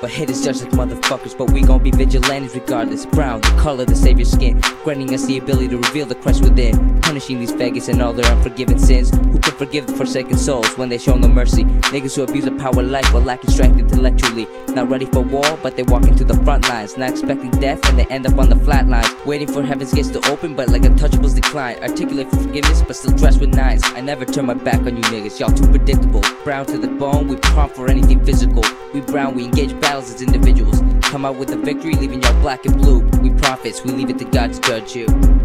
But haters judge like motherfuckers, but we gon' be vigilantes regardless. Brown, the color of the savior's skin, granting us the ability to reveal the Christ within, punishing these faggots and all their unforgiven sins. Who can forgive the forsaken souls when they show no mercy? Niggas who abuse the power of life while lacking strength intellectually, not ready for war, but they walk into the front lines, not expecting death and they end up on the flat lines, waiting for heaven's gates to open, but like untouchables decline, articulate for forgiveness but still dressed with nines. I never turn my back on you niggas, y'all too predictable. Brown to the bone, we prompt for anything physical. We brown, we engage battles as individuals, come out with a victory, leaving y'all black and blue. We prophets, we leave it to God to judge you.